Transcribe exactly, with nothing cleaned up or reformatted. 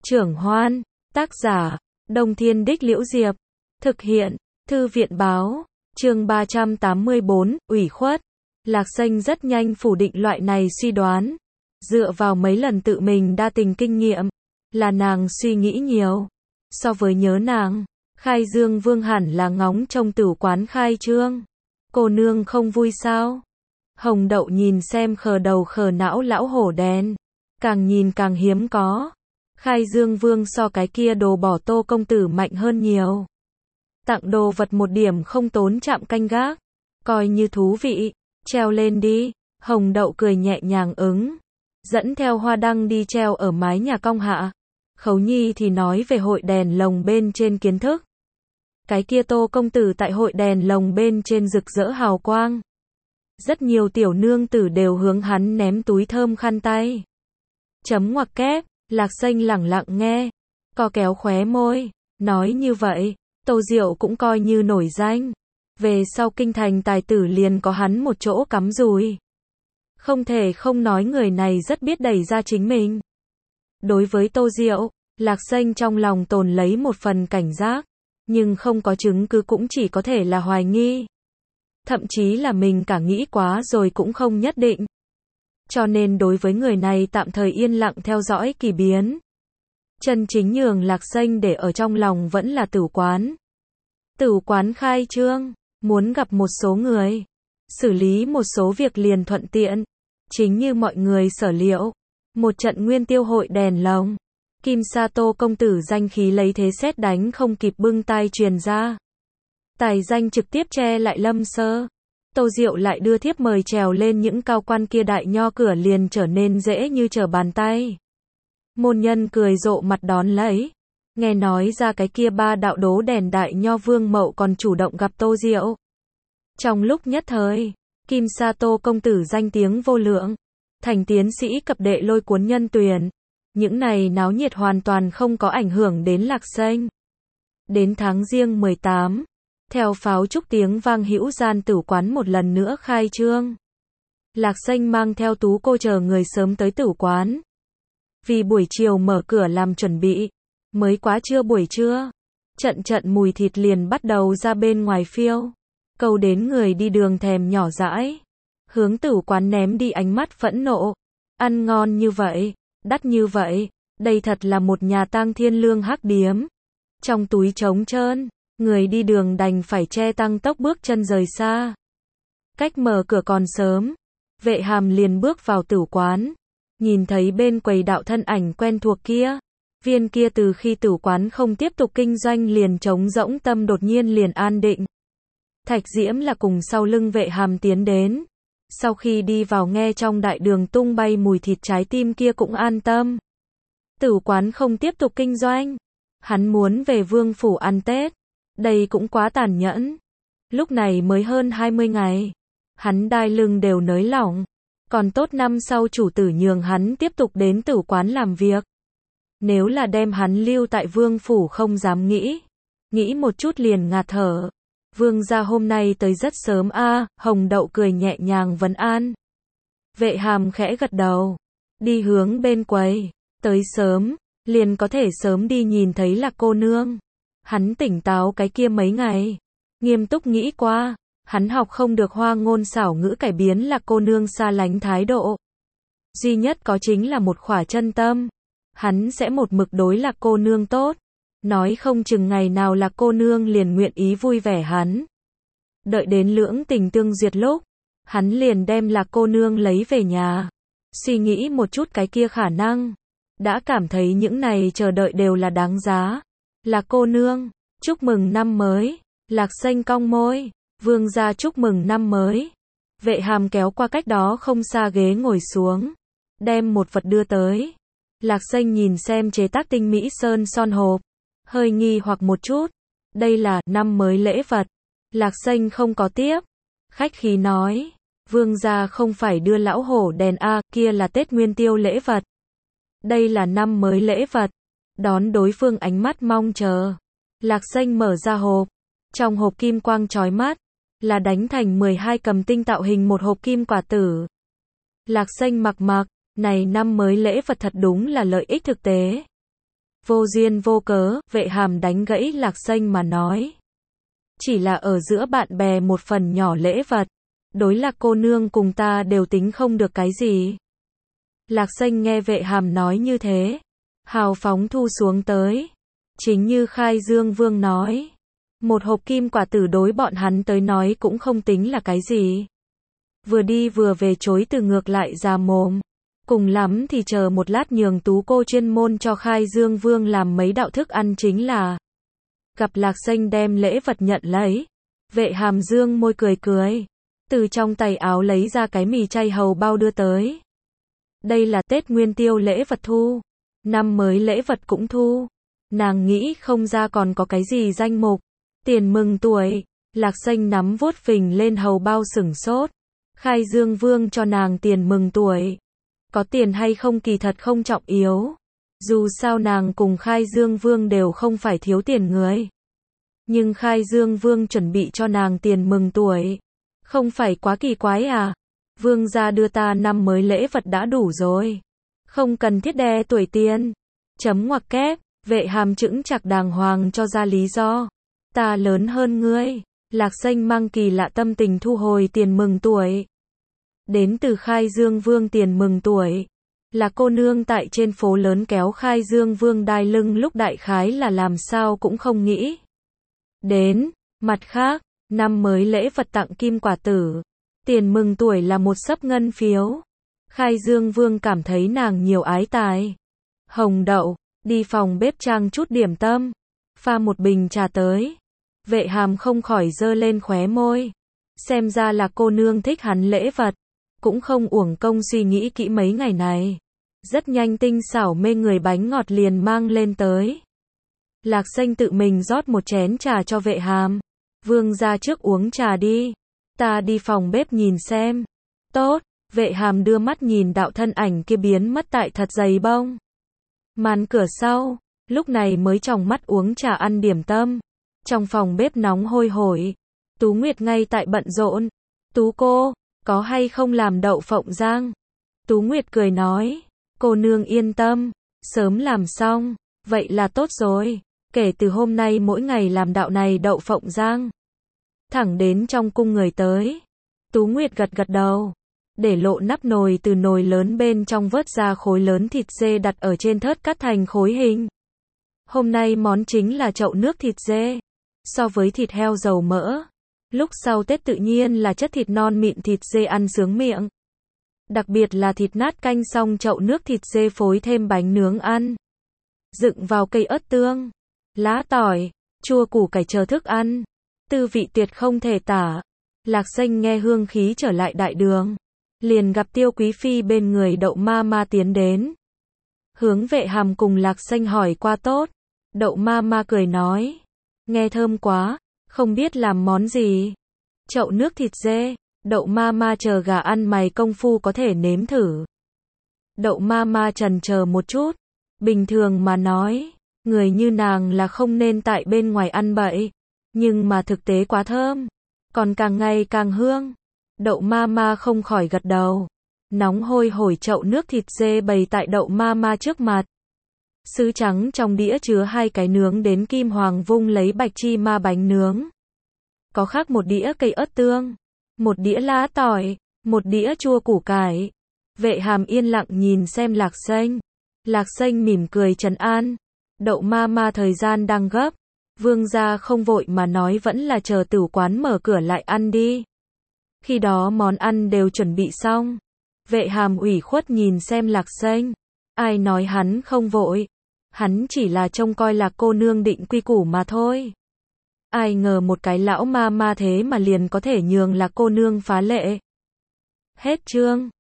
Trưởng Hoan, tác giả, Đông Thiên Đích Liễu Diệp, thực hiện, Thư viện Báo, chương ba trăm tám mươi bốn, ủy khuất. Lạc Xanh rất nhanh phủ định loại này suy đoán. Dựa vào mấy lần tự mình đa tình kinh nghiệm, là nàng suy nghĩ nhiều. So với nhớ nàng, Khai Dương Vương hẳn là ngóng trông tửu quán khai trương. Cô nương không vui sao? Hồng Đậu nhìn xem khờ đầu khờ não lão hổ đen. Càng nhìn càng hiếm có. Khai Dương Vương so cái kia đồ bỏ Tô công tử mạnh hơn nhiều. Tặng đồ vật một điểm không tốn chạm canh gác. Coi như thú vị. Treo lên đi. Hồng Đậu cười nhẹ nhàng ứng. Dẫn theo hoa đăng đi treo ở mái nhà cong hạ. Khấu Nhi thì nói về hội đèn lồng bên trên kiến thức. Cái kia Tô công tử tại hội đèn lồng bên trên rực rỡ hào quang. Rất nhiều tiểu nương tử đều hướng hắn ném túi thơm khăn tay. Chấm ngoặc kép, Lạc Xanh lẳng lặng nghe, co kéo khóe môi, nói như vậy, Tô Diệu cũng coi như nổi danh. Về sau kinh thành tài tử liền có hắn một chỗ cắm rùi. Không thể không nói người này rất biết đẩy ra chính mình. Đối với Tô Diệu, Lạc Xanh trong lòng tồn lấy một phần cảnh giác, nhưng không có chứng cứ cũng chỉ có thể là hoài nghi. Thậm chí là mình cả nghĩ quá rồi cũng không nhất định. Cho nên đối với người này tạm thời yên lặng theo dõi kỳ biến. Chân chính nhường Lạc Xanh để ở trong lòng vẫn là tửu quán. Tửu quán khai trương, muốn gặp một số người, xử lý một số việc liền thuận tiện. Chính như mọi người sở liệu, một trận nguyên tiêu hội đèn lồng, Kim Sa Tô công tử danh khí lấy thế sét đánh không kịp bưng tai truyền ra. Tài danh trực tiếp che lại Lâm Sơ. Tô Diệu lại đưa thiếp mời trèo lên những cao quan kia đại nho cửa liền trở nên dễ như trở bàn tay. Môn nhân cười rộ mặt đón lấy. Nghe nói ra cái kia ba đạo đố đèn đại nho Vương Mậu còn chủ động gặp Tô Diệu. Trong lúc nhất thời, Kim Sa Tô công tử danh tiếng vô lượng. Thành tiến sĩ cập đệ lôi cuốn nhân tuyển. Những này náo nhiệt hoàn toàn không có ảnh hưởng đến Lạc Xanh. Đến tháng Giêng mười tám. Theo pháo trúc tiếng vang hữu gian tửu quán một lần nữa khai trương. Lạc Xanh mang theo tú cô chờ người sớm tới tửu quán. Vì buổi chiều mở cửa làm chuẩn bị. Mới quá trưa buổi trưa. Trận trận mùi thịt liền bắt đầu ra bên ngoài phiêu. Câu đến người đi đường thèm nhỏ dãi. Hướng tửu quán ném đi ánh mắt phẫn nộ. Ăn ngon như vậy, đắt như vậy. Đây thật là một nhà tang thiên lương hắc điếm. Trong túi trống trơn. Người đi đường đành phải che tăng tốc bước chân rời xa. Cách mở cửa còn sớm. Vệ Hàm liền bước vào tửu quán. Nhìn thấy bên quầy đạo thân ảnh quen thuộc kia. Viên kia từ khi tửu quán không tiếp tục kinh doanh liền trống rỗng tâm đột nhiên liền an định. Thạch Diễm là cùng sau lưng Vệ Hàm tiến đến. Sau khi đi vào nghe trong đại đường tung bay mùi thịt trái tim kia cũng an tâm. Tửu quán không tiếp tục kinh doanh. Hắn muốn về Vương phủ ăn Tết. Đây cũng quá tàn nhẫn. Lúc này mới hơn hai mươi ngày. Hắn đai lưng đều nới lỏng. Còn tốt năm sau chủ tử nhường hắn tiếp tục đến tửu quán làm việc. Nếu là đem hắn lưu tại Vương phủ không dám nghĩ. Nghĩ một chút liền ngạt thở. Vương gia hôm nay tới rất sớm a. À, Hồng Đậu cười nhẹ nhàng vấn an. Vệ Hàm khẽ gật đầu. Đi hướng bên quầy. Tới sớm. Liền có thể sớm đi nhìn thấy là cô nương. Hắn tỉnh táo cái kia mấy ngày. Nghiêm túc nghĩ qua. Hắn học không được hoa ngôn xảo ngữ cải biến là cô nương xa lánh thái độ. Duy nhất có chính là một khỏa chân tâm. Hắn sẽ một mực đối là cô nương tốt. Nói không chừng ngày nào là cô nương liền nguyện ý vui vẻ hắn. Đợi đến lưỡng tình tương duyệt lúc. Hắn liền đem là cô nương lấy về nhà. Suy nghĩ một chút cái kia khả năng. Đã cảm thấy những này chờ đợi đều là đáng giá. Là cô nương, chúc mừng năm mới. Lạc Xanh cong môi. Vương gia chúc mừng năm mới. Vệ Hàm kéo qua cách đó không xa ghế ngồi xuống. Đem một vật đưa tới. Lạc Xanh nhìn xem chế tác tinh mỹ sơn son hộp. Hơi nghi hoặc một chút. Đây là năm mới lễ vật. Lạc Xanh không có tiếp. Khách khí nói. Vương gia không phải đưa lão hổ đèn a, kia là Tết Nguyên Tiêu lễ vật. Đây là năm mới lễ vật. Đón đối phương ánh mắt mong chờ. Lạc Xanh mở ra hộp. Trong hộp kim quang chói mắt. Là đánh thành mười hai cầm tinh tạo hình một hộp kim quả tử. Lạc Xanh mặc mặc. Này năm mới lễ vật thật đúng là lợi ích thực tế. Vô duyên vô cớ, Vệ Hàm đánh gãy Lạc Xanh mà nói. Chỉ là ở giữa bạn bè một phần nhỏ lễ vật. Đối Lạc cô nương cùng ta đều tính không được cái gì. Lạc Xanh nghe Vệ Hàm nói như thế. Hào phóng thu xuống tới. Chính như Khai Dương Vương nói. Một hộp kim quả tử đối bọn hắn tới nói cũng không tính là cái gì. Vừa đi vừa về chối từ ngược lại ra mồm. Cùng lắm thì chờ một lát nhường Tú cô chuyên môn cho Khai Dương Vương làm mấy đạo thức ăn chính là. Gặp Lạc Xanh đem lễ vật nhận lấy. Vệ Hàm dương môi cười cười. Từ trong tay áo lấy ra cái mì chay hầu bao đưa tới. Đây là Tết Nguyên Tiêu lễ vật thu. Năm mới lễ vật cũng thu. Nàng nghĩ không ra còn có cái gì danh mục. Tiền mừng tuổi. Lạc Xanh nắm vuốt phình lên hầu bao sửng sốt. Khai Dương Vương cho nàng tiền mừng tuổi. Có tiền hay không kỳ thật không trọng yếu. Dù sao nàng cùng Khai Dương Vương đều không phải thiếu tiền người. Nhưng Khai Dương Vương chuẩn bị cho nàng tiền mừng tuổi. Không phải quá kỳ quái à? Vương gia đưa ta năm mới lễ vật đã đủ rồi. Không cần thiết đe tuổi tiền. Chấm ngoặc kép, Vệ Hàm chững chạc đàng hoàng cho ra lý do. Ta lớn hơn ngươi. Lạc Xanh mang kỳ lạ tâm tình thu hồi tiền mừng tuổi. Đến từ Khai Dương Vương tiền mừng tuổi. Là cô nương tại trên phố lớn kéo Khai Dương Vương đai lưng lúc đại khái là làm sao cũng không nghĩ. Đến, mặt khác, năm mới lễ vật tặng kim quả tử. Tiền mừng tuổi là một xấp ngân phiếu. Khai Dương Vương cảm thấy nàng nhiều ái tài. Hồng đậu, đi phòng bếp trang chút điểm tâm. Pha một bình trà tới. Vệ Hàm không khỏi giơ lên khóe môi. Xem ra là cô nương thích hắn lễ vật. Cũng không uổng công suy nghĩ kỹ mấy ngày này. Rất nhanh tinh xảo mê người bánh ngọt liền mang lên tới. Lạc Xanh tự mình rót một chén trà cho Vệ Hàm. Vương ra trước uống trà đi. Ta đi phòng bếp nhìn xem. Tốt, Vệ Hàm đưa mắt nhìn đạo thân ảnh kia biến mất tại thật dày bông. Màn cửa sau, lúc này mới tròng mắt uống trà ăn điểm tâm. Trong phòng bếp nóng hôi hổi. Tú Nguyệt ngay tại bận rộn. Tú cô, có hay không làm đậu phộng rang? Tú Nguyệt cười nói. Cô nương yên tâm, sớm làm xong. Vậy là tốt rồi. Kể từ hôm nay mỗi ngày làm đạo này đậu phộng rang. Thẳng đến trong cung người tới. Tú Nguyệt gật gật đầu. Để lộ nắp nồi từ nồi lớn bên trong vớt ra khối lớn thịt dê đặt ở trên thớt cắt thành khối hình. Hôm nay món chính là chậu nước thịt dê. So với thịt heo dầu mỡ. Lúc sau Tết tự nhiên là chất thịt non mịn thịt dê ăn sướng miệng. Đặc biệt là thịt nát canh xong chậu nước thịt dê phối thêm bánh nướng ăn. Dựng vào cây ớt tương, lá tỏi, chua củ cải chờ thức ăn. Tư vị tuyệt không thể tả. Lạc Xanh nghe hương khí trở lại đại đường. Liền gặp Tiêu Quý Phi bên người Đậu Ma Ma tiến đến. Hướng Vệ Hàm cùng Lạc Xanh hỏi qua tốt. Đậu Ma Ma cười nói. Nghe thơm quá, không biết làm món gì. Chậu nước thịt dê. Đậu Ma Ma chờ gà ăn mày công phu có thể nếm thử. Đậu Ma Ma chần chờ một chút. Bình thường mà nói, người như nàng là không nên tại bên ngoài ăn bậy. Nhưng mà thực tế quá thơm. Còn càng ngày càng hương. Đậu Ma Ma không khỏi gật đầu. Nóng hôi hổi chậu nước thịt dê bày tại Đậu Ma Ma trước mặt. Sứ trắng trong đĩa chứa hai cái nướng đến kim hoàng vung lấy bạch chi ma bánh nướng. Có khác một đĩa cây ớt tương. Một đĩa lá tỏi. Một đĩa chua củ cải. Vệ Hàm yên lặng nhìn xem Lạc Xanh. Lạc Xanh mỉm cười trấn an. Đậu Ma Ma thời gian đang gấp. Vương gia không vội mà nói vẫn là chờ tử quán mở cửa lại ăn đi. Khi đó món ăn đều chuẩn bị xong. Vệ Hàm ủy khuất nhìn xem Lạc Xanh. Ai nói hắn không vội. Hắn chỉ là trông coi Lạc cô nương định quy củ mà thôi. Ai ngờ một cái lão ma ma thế mà liền có thể nhường Lạc cô nương phá lệ. Hết chương.